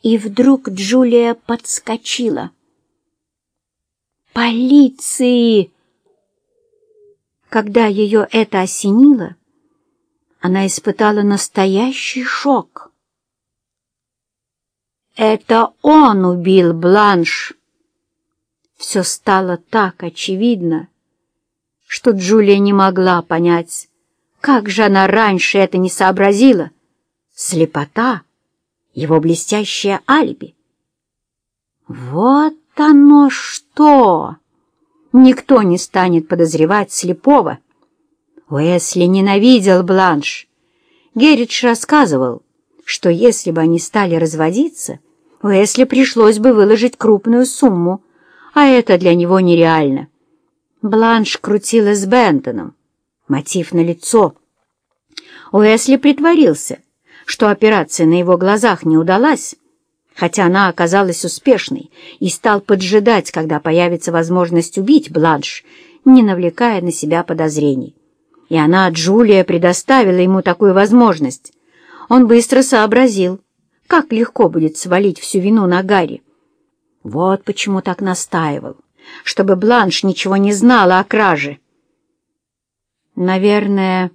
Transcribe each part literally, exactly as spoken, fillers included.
И вдруг Джулия подскочила. «Полиции!» Когда ее это осенило, она испытала настоящий шок. Это он убил Бланш. Все стало так очевидно, что Джулия не могла понять, как же она раньше это не сообразила. Слепота, его блестящее алиби. Вот оно что! Никто не станет подозревать слепого. Уэсли ненавидел Бланш. Герридж рассказывал, что если бы они стали разводиться, Уэсли пришлось бы выложить крупную сумму, а это для него нереально. Бланш крутилась с Бентоном. Мотив налицо. Уэсли притворился, что операция на его глазах не удалась, хотя она оказалась успешной, и стал поджидать, когда появится возможность убить Бланш, не навлекая на себя подозрений. И она, Джулия, предоставила ему такую возможность. Он быстро сообразил, как легко будет свалить всю вину на Гарри. Вот почему так настаивал, чтобы Бланш ничего не знала о краже. Наверное,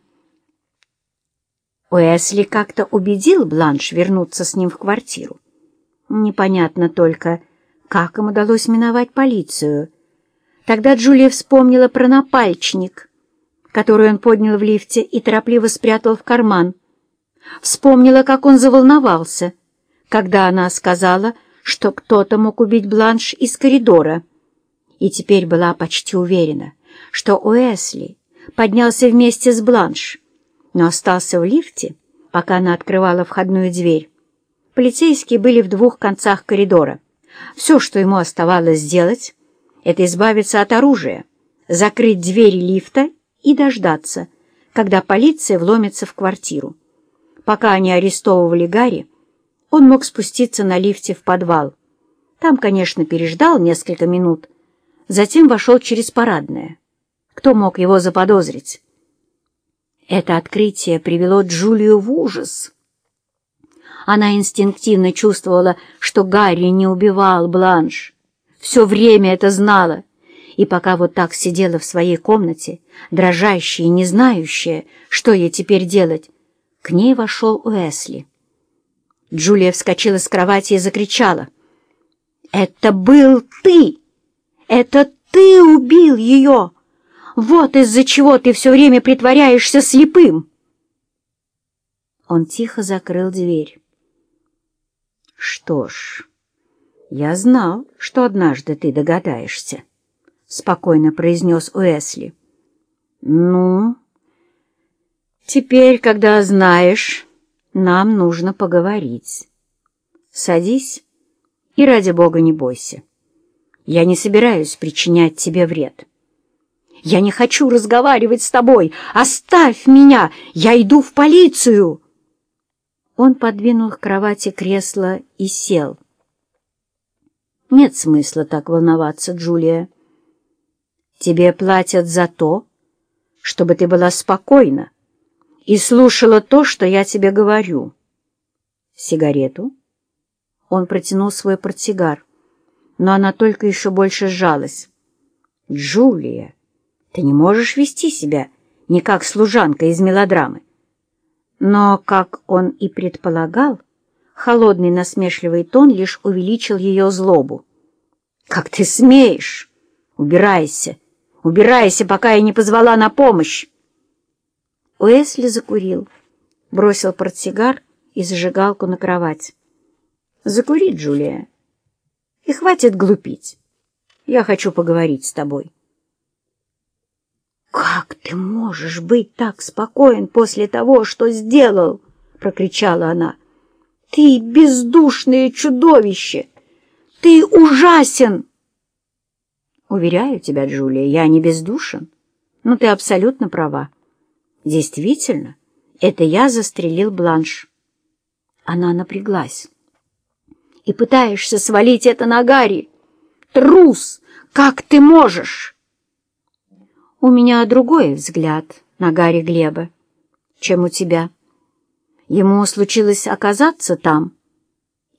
Уэсли как-то убедил Бланш вернуться с ним в квартиру. Непонятно только, как им удалось миновать полицию. Тогда Джулия вспомнила про напальчник, который он поднял в лифте и торопливо спрятал в карман. Вспомнила, как он заволновался, когда она сказала, что кто-то мог убить Бланш из коридора. И теперь была почти уверена, что Уэсли поднялся вместе с Бланш, но остался в лифте, пока она открывала входную дверь. Полицейские были в двух концах коридора. Все, что ему оставалось сделать, это избавиться от оружия, закрыть двери лифта и дождаться, когда полиция вломится в квартиру. Пока они арестовывали Гарри, он мог спуститься на лифте в подвал. Там, конечно, переждал несколько минут, затем вошел через парадное. Кто мог его заподозрить? Это открытие привело Джулию в ужас. Она инстинктивно чувствовала, что Гарри не убивал Бланш. Все время это знала. И пока вот так сидела в своей комнате, дрожащая и не знающая, что ей теперь делать, к ней вошел Уэсли. Джулия вскочила с кровати и закричала: «Это был ты! Это ты убил ее! Вот из-за чего ты все время притворяешься слепым!» Он тихо закрыл дверь. «Что ж, я знал, что однажды ты догадаешься», — спокойно произнес Уэсли. «Ну, теперь, когда знаешь, нам нужно поговорить. Садись и, ради бога, не бойся. Я не собираюсь причинять тебе вред». «Я не хочу разговаривать с тобой! Оставь меня! Я иду в полицию!» Он подвинул к кровати кресло и сел. «Нет смысла так волноваться, Джулия. Тебе платят за то, чтобы ты была спокойна и слушала то, что я тебе говорю. Сигарету?» Он протянул свой портсигар, но она только еще больше сжалась. «Джулия, ты не можешь вести себя не как служанка из мелодрамы». Но, как он и предполагал, холодный насмешливый тон лишь увеличил ее злобу. «Как ты смеешь? Убирайся! Убирайся, пока я не позвала на помощь!» Уэсли закурил, бросил портсигар и зажигалку на кровать. «Закури, Джулия, и хватит глупить. Я хочу поговорить с тобой». «Как ты можешь быть так спокоен после того, что сделал?» — прокричала она. «Ты бездушное чудовище! Ты ужасен!» «Уверяю тебя, Джулия, я не бездушен, но ты абсолютно права. Действительно, это я застрелил Бланш». Она напряглась. «И пытаешься свалить это на Гарри? Трус! Как ты можешь?» «У меня другой взгляд на Гарри Глеба, чем у тебя. Ему случилось оказаться там,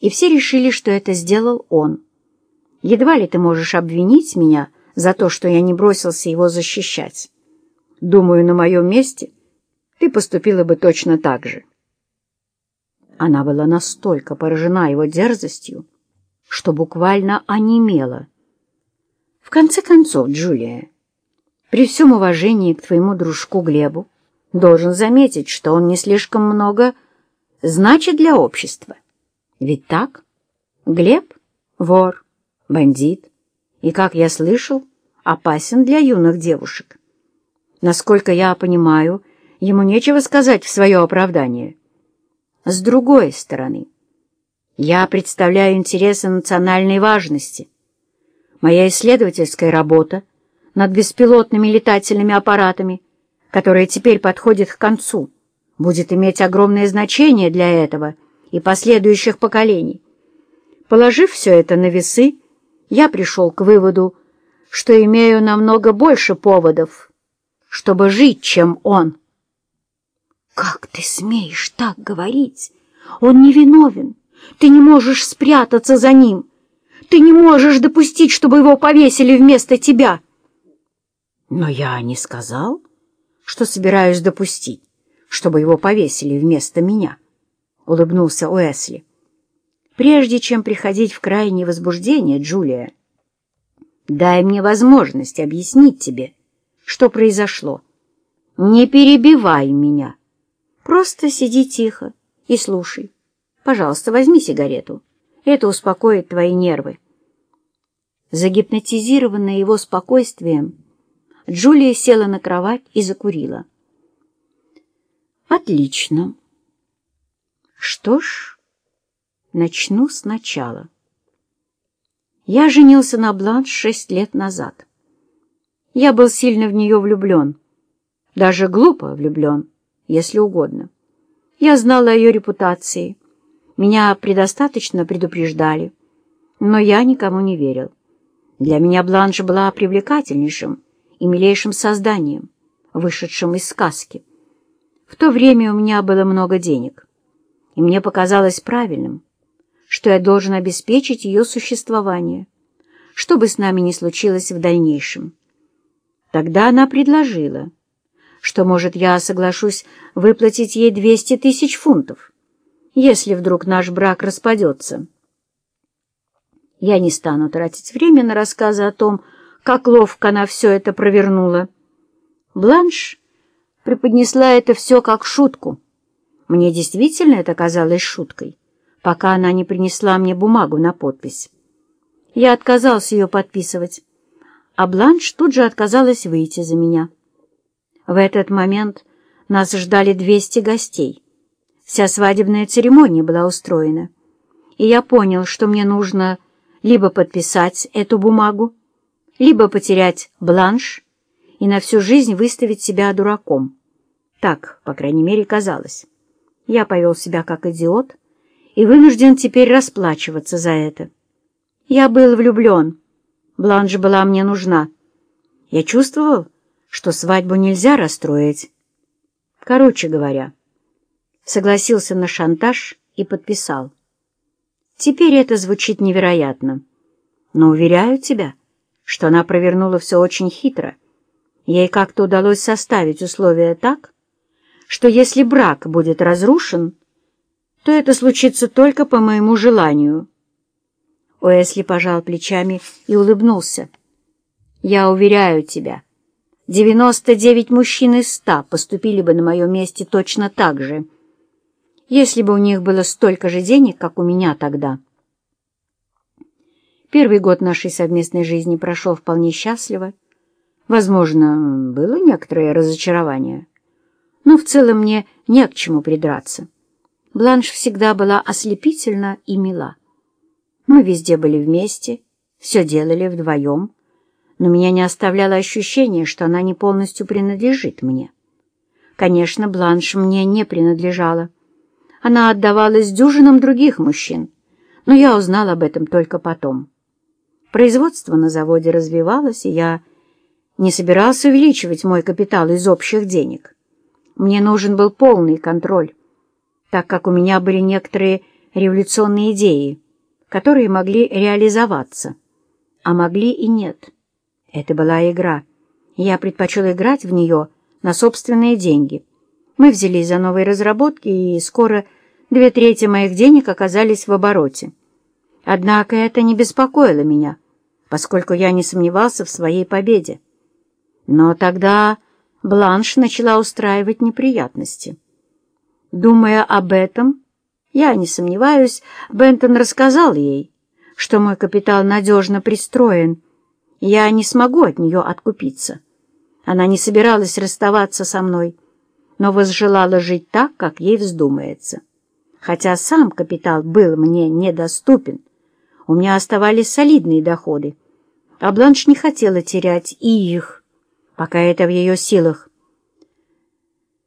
и все решили, что это сделал он. Едва ли ты можешь обвинить меня за то, что я не бросился его защищать. Думаю, на моем месте ты поступила бы точно так же». Она была настолько поражена его дерзостью, что буквально онемела. «В конце концов, Джулия, при всем уважении к твоему дружку Глебу, должен заметить, что он не слишком много значит для общества. Ведь так? Глеб — вор, бандит, и, как я слышал, опасен для юных девушек. Насколько я понимаю, ему нечего сказать в свое оправдание. С другой стороны, я представляю интересы национальной важности. Моя исследовательская работа над беспилотными летательными аппаратами, которая теперь подходит к концу, будет иметь огромное значение для этого и последующих поколений. Положив все это на весы, я пришел к выводу, что имею намного больше поводов, чтобы жить, чем он. «Как ты смеешь так говорить? Он невиновен. Ты не можешь спрятаться за ним. Ты не можешь допустить, чтобы его повесили вместо тебя». «Но я не сказал, что собираюсь допустить, чтобы его повесили вместо меня», — улыбнулся Уэсли. «Прежде чем приходить в крайнее возбуждение, Джулия, дай мне возможность объяснить тебе, что произошло. Не перебивай меня. Просто сиди тихо и слушай. Пожалуйста, возьми сигарету. Это успокоит твои нервы». Загипнотизированная его спокойствием, Джулия села на кровать и закурила. «Отлично. Что ж, начну сначала. Я женился на Бланш шесть лет назад. Я был сильно в нее влюблен, даже глупо влюблен, если угодно. Я знал о ее репутации, меня предостаточно предупреждали, но я никому не верил. Для меня Бланш была привлекательнейшим и милейшим созданием, вышедшим из сказки. В то время у меня было много денег, и мне показалось правильным, что я должен обеспечить ее существование, что бы с нами ни случилось в дальнейшем. Тогда она предложила, что, может, я соглашусь выплатить ей двести тысяч фунтов, если вдруг наш брак распадется. Я не стану тратить время на рассказы о том, как ловко она все это провернула. Бланш преподнесла это все как шутку. Мне действительно это казалось шуткой, пока она не принесла мне бумагу на подпись. Я отказался ее подписывать, а Бланш тут же отказалась выйти за меня. В этот момент нас ждали двести гостей. Вся свадебная церемония была устроена, и я понял, что мне нужно либо подписать эту бумагу, либо потерять Бланш и на всю жизнь выставить себя дураком. Так, по крайней мере, казалось. Я повел себя как идиот и вынужден теперь расплачиваться за это. Я был влюблен. Бланш была мне нужна. Я чувствовал, что свадьбу нельзя расстроить. Короче говоря, согласился на шантаж и подписал. Теперь это звучит невероятно, но уверяю тебя, что она провернула все очень хитро. Ей как-то удалось составить условия так, что если брак будет разрушен, то это случится только по моему желанию. Уэсли пожал плечами и улыбнулся. Я уверяю тебя, девяносто девять мужчин из ста поступили бы на моем месте точно так же, если бы у них было столько же денег, как у меня тогда. Первый год нашей совместной жизни прошел вполне счастливо. Возможно, было некоторое разочарование, но в целом мне не к чему придраться. Бланш всегда была ослепительна и мила. Мы везде были вместе, все делали вдвоем, но меня не оставляло ощущение, что она не полностью принадлежит мне. Конечно, Бланш мне не принадлежала. Она отдавалась дюжинам других мужчин, но я узнал об этом только потом. Производство на заводе развивалось, и я не собирался увеличивать мой капитал из общих денег. Мне нужен был полный контроль, так как у меня были некоторые революционные идеи, которые могли реализоваться, а могли и нет. Это была игра. Я предпочел играть в нее на собственные деньги. Мы взялись за новые разработки, и скоро две трети моих денег оказались в обороте. Однако это не беспокоило меня, поскольку я не сомневался в своей победе. Но тогда Бланш начала устраивать неприятности. Думая об этом, я не сомневаюсь, Бентон рассказал ей, что мой капитал надежно пристроен, и я не смогу от нее откупиться. Она не собиралась расставаться со мной, но возжелала жить так, как ей вздумается. Хотя сам капитал был мне недоступен, у меня оставались солидные доходы, а Бланш не хотела терять и их, пока это в ее силах.